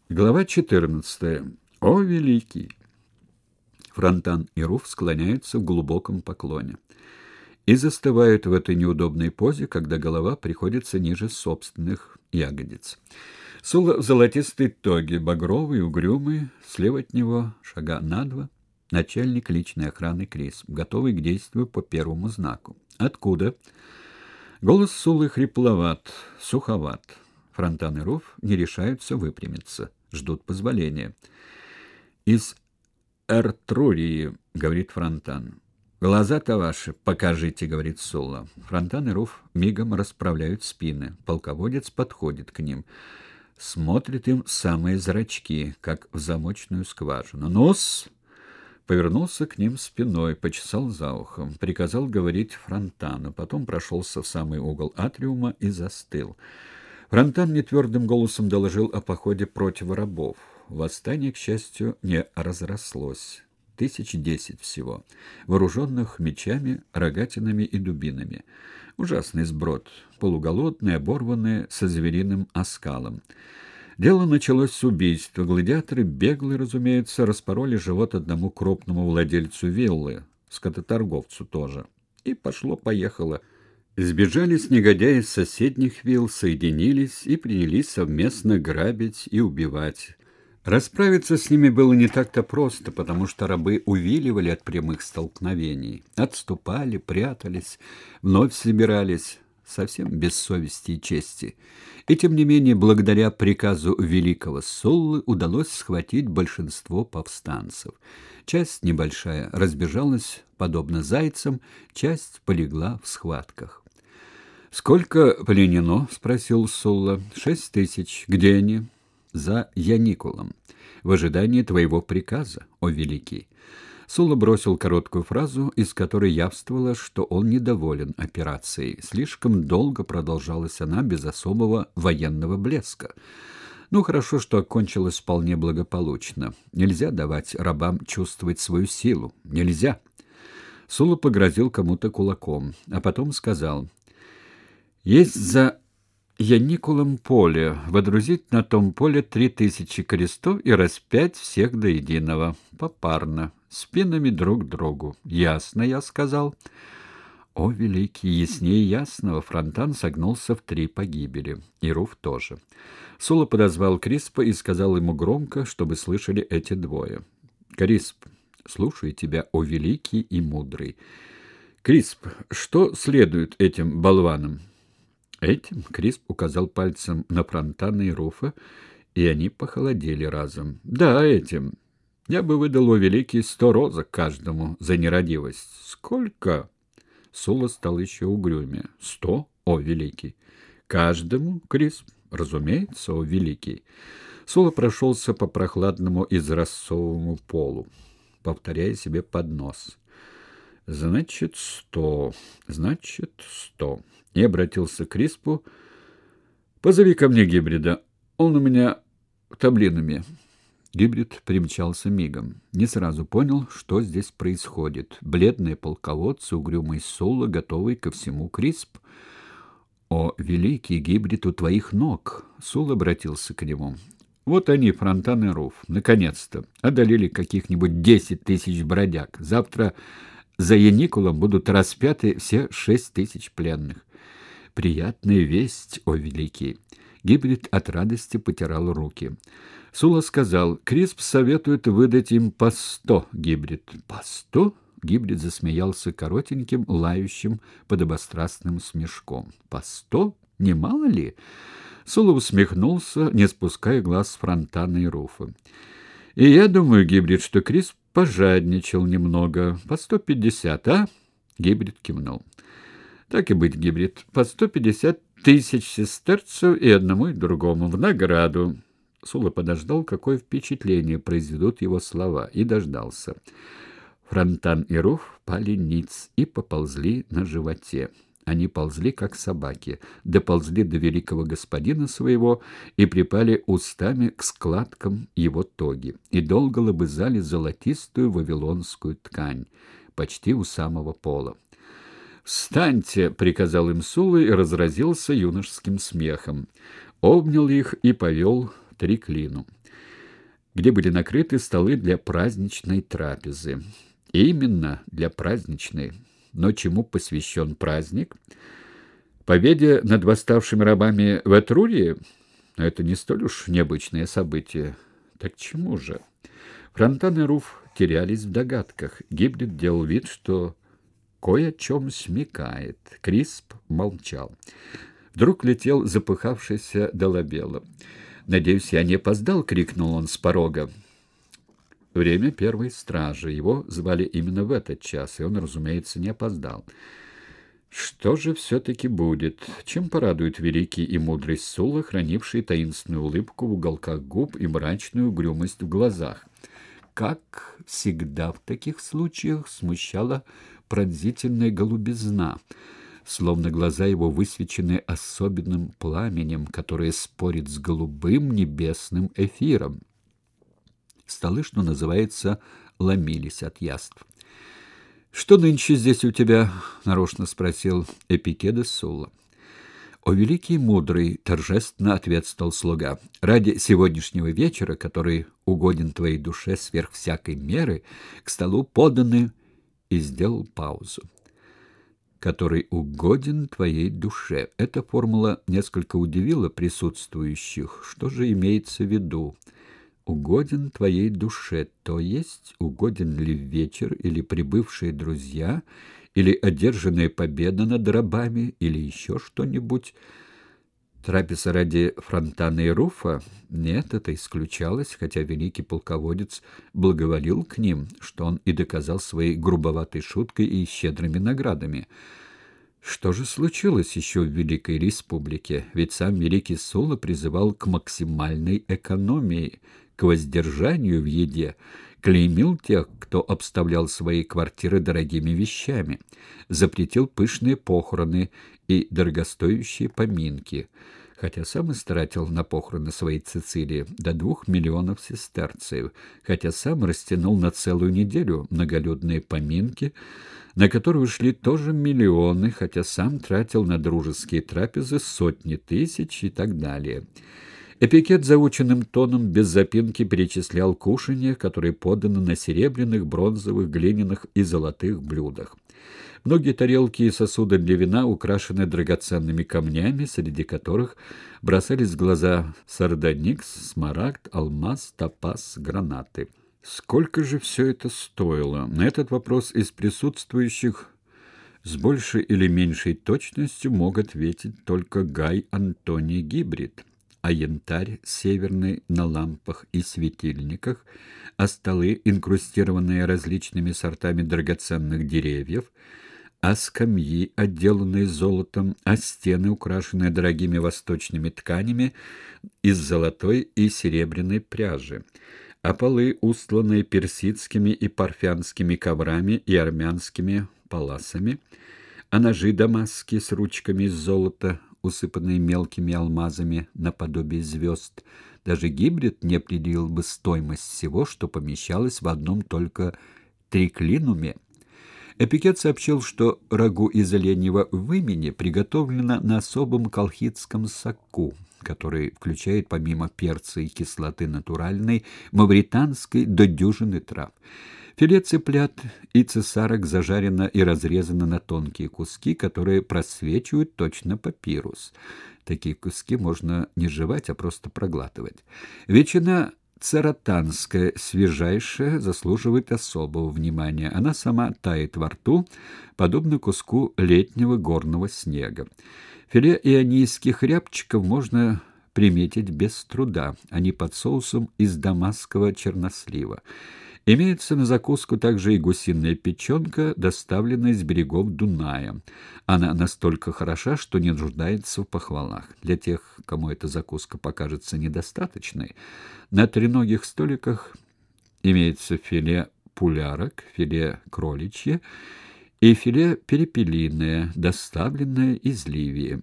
Глава 14. О, великий! Фронтан и Руф склоняются в глубоком поклоне и застывают в этой неудобной позе, когда голова приходится ниже собственных ягодиц. Сула в золотистой тоге, багровый, угрюмый, слева от него, шага на два, начальник личной охраны Крис, готовый к действию по первому знаку. Откуда? Голос Сулы хрипловат, суховат. Фронтан и Руф не решаются выпрямиться, ждут позволения. «Из Эртрурии», — говорит Фронтан. «Глаза-то ваши покажите», — говорит Сула. Фронтан и Руф мигом расправляют спины. Полководец подходит к ним. Смотрит им в самые зрачки, как в замочную скважину. «Ну-с!» Повернулся к ним спиной, почесал за ухом, приказал говорить Фронтану, потом прошелся в самый угол атриума и застыл. Фронтан нетвердым голосом доложил о походе против рабов. Восстание, к счастью, не разрослось. 1010 всего, вооруженных мечами, рогатинами и дубинами. Ужасный сброд, полуголодные, оборванные, со звериным оскалом. Дело началось с убийства. Гладиаторы, беглые, разумеется, распороли живот одному крупному владельцу виллы, скототорговцу тоже. И пошло-поехало. Сбежались негодяи из соседних вилл, соединились и принялись совместно грабить и убивать. Расправиться с ними было не так-то просто, потому что рабы увиливали от прямых столкновений, отступали, прятались, вновь собирались, совсем без совести и чести. И тем не менее, благодаря приказу великого Суллы удалось схватить большинство повстанцев. Часть небольшая разбежалась, подобно зайцам, часть полегла в схватках. «Сколько пленено?» — спросил Сулла. 6000. Где они?» «За Яникулом. В ожидании твоего приказа, о великий». Сула бросил короткую фразу, из которой явствовало, что он недоволен операцией. Слишком долго продолжалась она без особого военного блеска. Ну, хорошо, что окончилось вполне благополучно. Нельзя давать рабам чувствовать свою силу. Нельзя. Сула погрозил кому-то кулаком, а потом сказал: «Есть за Яникулом поле, водрузить на том поле 3000 крестов и распять всех до единого, попарно, спинами друг к другу. Ясно, я сказал». О, великий, яснее ясного, Фронтан согнулся в 3 погибели. И Руф тоже. Сула подозвал Криспа и сказал ему громко, чтобы слышали эти двое: «Крисп, слушаю тебя, о великий и мудрый. Крисп, что следует этим болванам?» Этим Крисп указал пальцем на Фронтана и Руфа, и они похолодели разом. «Да, этим. Я бы выдал, о великий, 100 розок каждому за нерадивость». «Сколько?» Сула стал еще угрюмее. 100, о великий. «Каждому, Крисп?» «Разумеется, о великий». Сула прошелся по прохладному изразцовому полу, повторяя себе под нос: «Значит, 100, значит, 100». И обратился к Криспу: «Позови ко мне гибрида, он у меня таблинами». Гибрид примчался мигом. Не сразу понял, что здесь происходит. Бледные полководцы, угрюмый Сула, готовый ко всему Крисп. «О, великий гибрид у твоих ног!» Сула обратился к нему. «Вот они, Фронтан и Руф, наконец-то одолели каких-нибудь 10 000 бродяг. Завтра за Яникулом будут распяты все 6000 пленных». «Приятная весть, о великий!» Гибрид от радости потирал руки. Сула сказал: «Крисп советует выдать им по 100, гибрид». «По 100?» Гибрид засмеялся коротеньким, лающим, подобострастным смешком. «По 100? Немало ли?» Сула усмехнулся, не спуская глаз с Фронтана и Руфа. «И я думаю, гибрид, что Крисп пожадничал немного. По 150, а?» Гибрид кивнул. «Так и быть, гибрид, по 150 000 сестерцев и одному, и другому, в награду». Сула подождал, какое впечатление произведут его слова, и дождался. Фронтан и Руф пали ниц и поползли на животе. Они ползли, как собаки, доползли до великого господина своего и припали устами к складкам его тоги, и долго лобызали золотистую вавилонскую ткань, почти у самого пола. «Встаньте!» — приказал им Сула и разразился юношеским смехом. Обнял их и повел триклину. где были накрыты столы для праздничной трапезы. И именно для праздничной. Но чему посвящен праздник? Победе над восставшими рабами в Этрурии? Но это не столь уж необычное событие. Так чему же? Фронтан и Руф терялись в догадках. Гибрид делал вид, что кое о чем смекает. Крисп молчал. Вдруг летел запыхавшийся Долабелло. «Надеюсь, я не опоздал!» — крикнул он с порога. Время первой стражи. Его звали именно в этот час, и он, разумеется, не опоздал. Что же все-таки будет? Чем порадует великий и мудрый Сулла, хранивший таинственную улыбку в уголках губ и мрачную угрюмость в глазах? Как всегда в таких случаях смущала пронзительная голубизна, словно глаза его высвечены особенным пламенем, которое спорит с голубым небесным эфиром. Столы, что называется, ломились от яств. «Что нынче здесь у тебя?» — нарочно спросил Эпикедес Сулла. «О великий и мудрый!» — торжественно ответствовал слуга. «Ради сегодняшнего вечера, который угоден твоей душе сверх всякой меры, к столу поданы...» И сделал паузу. «Который угоден твоей душе». Эта формула несколько удивила присутствующих. Что же имеется в виду? Угоден твоей душе, то есть угоден ли вечер, или прибывшие друзья, или одержанная победа над рабами, или еще что-нибудь. Трапеза ради Фронтана и Руфа? Нет, это исключалось, хотя великий полководец благоволил к ним, что он и доказал своей грубоватой шуткой и щедрыми наградами. Что же случилось еще в Великой Республике? Ведь сам великий Сулла призывал к максимальной экономии, к воздержанию в еде, клеймил тех, кто обставлял свои квартиры дорогими вещами, запретил пышные похороны и дорогостоящие поминки, хотя сам истратил на похороны своей Цицилии до 2 миллионов сестерцев, хотя сам растянул на целую неделю многолюдные поминки, на которые ушли тоже миллионы, хотя сам тратил на дружеские трапезы сотни тысяч и так далее. Эпикет заученным тоном без запинки перечислял кушанья, которые поданы на серебряных, бронзовых, глиняных и золотых блюдах. Многие тарелки и сосуды для вина украшены драгоценными камнями, среди которых бросались в глаза сардоникс, смарагд, алмаз, топаз, гранаты. Сколько же все это стоило? На этот вопрос из присутствующих с большей или меньшей точностью мог ответить только Гай Антоний Гибрид. А янтарь северный на лампах и светильниках, а столы, инкрустированные различными сортами драгоценных деревьев, а скамьи, отделанные золотом, а стены, украшенные дорогими восточными тканями из золотой и серебряной пряжи, а полы, устланные персидскими и парфянскими коврами и армянскими паласами, а ножи дамасские с ручками из золота, усыпанные мелкими алмазами наподобие звезд. Даже Гибрид не определил бы стоимость всего, что помещалось в одном только триклинуме. Эпикет сообщил, что рагу из оленьего вымени приготовлено на особом колхидском соку, который включает помимо перца и кислоты натуральной, мавританской до дюжины трав. Филе цыплят и цесарок зажарено и разрезано на тонкие куски, которые просвечивают точно папирус. Такие куски можно не жевать, а просто проглатывать. Ветчина царатанская, свежайшая, заслуживает особого внимания. Она сама тает во рту, подобно куску летнего горного снега. Филе ионийских рябчиков можно приметить без труда. Они под соусом из дамасского чернослива. Имеется на закуску также и гусиная печенка, доставленная с берегов Дуная. Она настолько хороша, что не нуждается в похвалах. Для тех, кому эта закуска покажется недостаточной, на треногих столиках имеется филе пулярок, филе кроличье и филе перепелиное, доставленное из Ливии.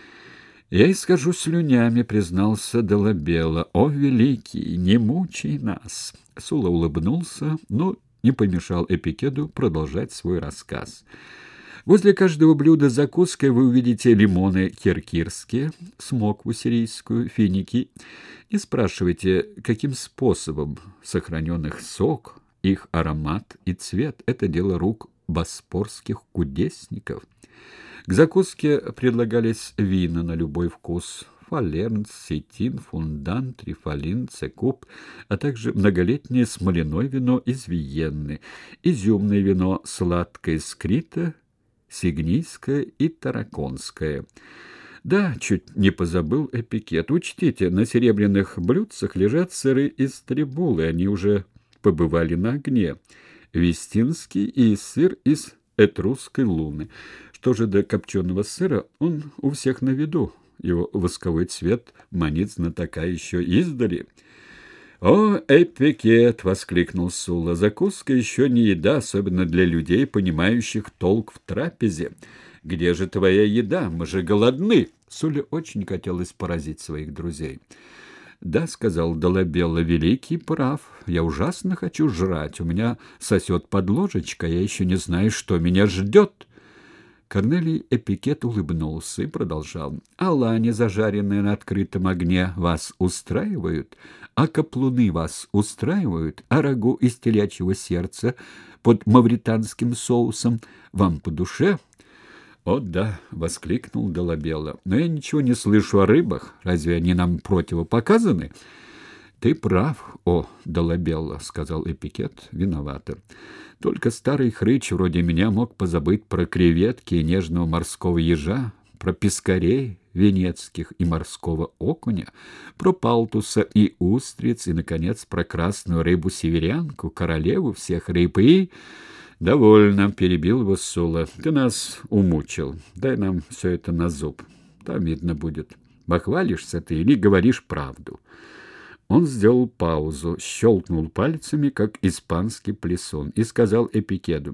«Я исхожу слюнями», — признался Долабелло. «О, великий, не мучай нас!» Сулла улыбнулся, но не помешал Эпикеду продолжать свой рассказ. Возле каждого блюда с закуской вы увидите лимоны киргизские, смокву сирийскую, финики, и спрашивайте, каким способом сохранен их сок, их аромат и цвет. Это дело рук боспорских кудесников. К закуске предлагались вина на любой вкус: фалерн, сетин, фундан, трифалин, цекуп, а также многолетнее смоляное вино из Виенны, изюмное вино сладкое скрита, сигнийское и тараконское. Да, чуть не позабыл Эпикет. Учтите, на серебряных блюдцах лежат сыры из Трибулы, они уже побывали на огне. Вестинский и сыр из Этрусской луны. Что же до копченого сыра, он у всех на виду. Его восковой цвет манит знатока еще издали. «О, Эпикет!» — воскликнул Сула. «Закуска еще не еда, особенно для людей, понимающих толк в трапезе. Где же твоя еда? Мы же голодны!» Суле очень хотелось поразить своих друзей. «Да», — сказал Долабелло, — «великий прав. Я ужасно хочу жрать. У меня сосет под ложечкой, я еще не знаю, что меня ждет». Корнелий Эпикет улыбнулся и продолжал. «А лани, зажаренные на открытом огне, вас устраивают? А каплуны вас устраивают? А рагу из телячьего сердца под мавританским соусом вам по душе?» «О да!» — воскликнул Долабелло. «Но я ничего не слышу о рыбах. Разве они нам противопоказаны?» «Ты прав, о Долабелло», — сказал Эпикет виновато. «Только старый хрыч вроде меня мог позабыть про креветки и нежного морского ежа, про пескарей венецких и морского окуня, про палтуса и устриц, и, наконец, про красную рыбу-северянку, королеву всех рыб и...» «Довольно», — перебил его Сула. «Ты нас умучил. Дай нам все это на зуб. Там видно будет, похвалишься ты или говоришь правду». Он сделал паузу, щелкнул пальцами, как испанский плясун, и сказал Эпикеду: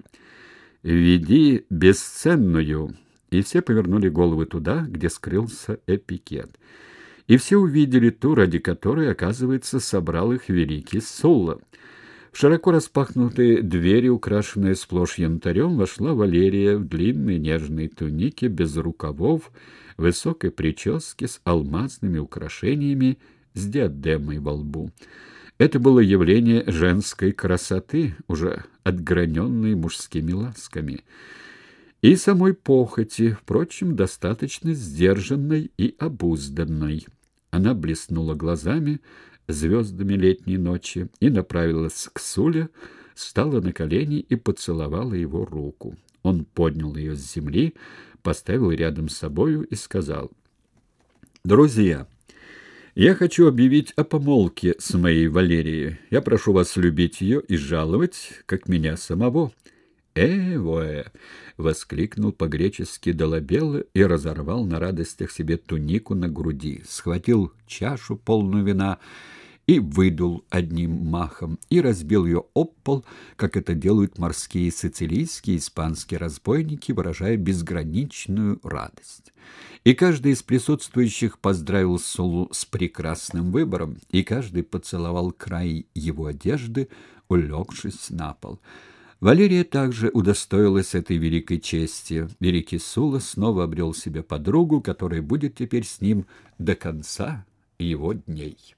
«Веди бесценную». И все повернули головы туда, где скрылся Эпикет. И все увидели ту, ради которой, оказывается, собрал их великий Сула. В широко распахнутые двери, украшенные сплошь янтарем, вошла Валерия в длинной нежной тунике, без рукавов, высокой прическе, с алмазными украшениями, с диадемой во лбу. Это было явление женской красоты, уже отграненной мужскими ласками, и самой похоти, впрочем, достаточно сдержанной и обузданной. Она блеснула глазами, звездами летней ночи, и направилась к Суле, встала на колени и поцеловала его руку. Он поднял ее с земли, поставил рядом с собою и сказал: «Друзья, я хочу объявить о помолвке с моей Валерией. Я прошу вас любить ее и жаловать, как меня самого». «Эвоэ!» — воскликнул по-гречески Долабелло и разорвал на радостях себе тунику на груди, схватил чашу, полную вина, и выдул одним махом, и разбил ее об пол, как это делают морские сицилийские и испанские разбойники, выражая безграничную радость. И каждый из присутствующих поздравил Сулу с прекрасным выбором, и каждый поцеловал край его одежды, улегшись на пол. Валерия также удостоилась этой великой чести. Великий Сула снова обрел себе подругу, которая будет теперь с ним до конца его дней.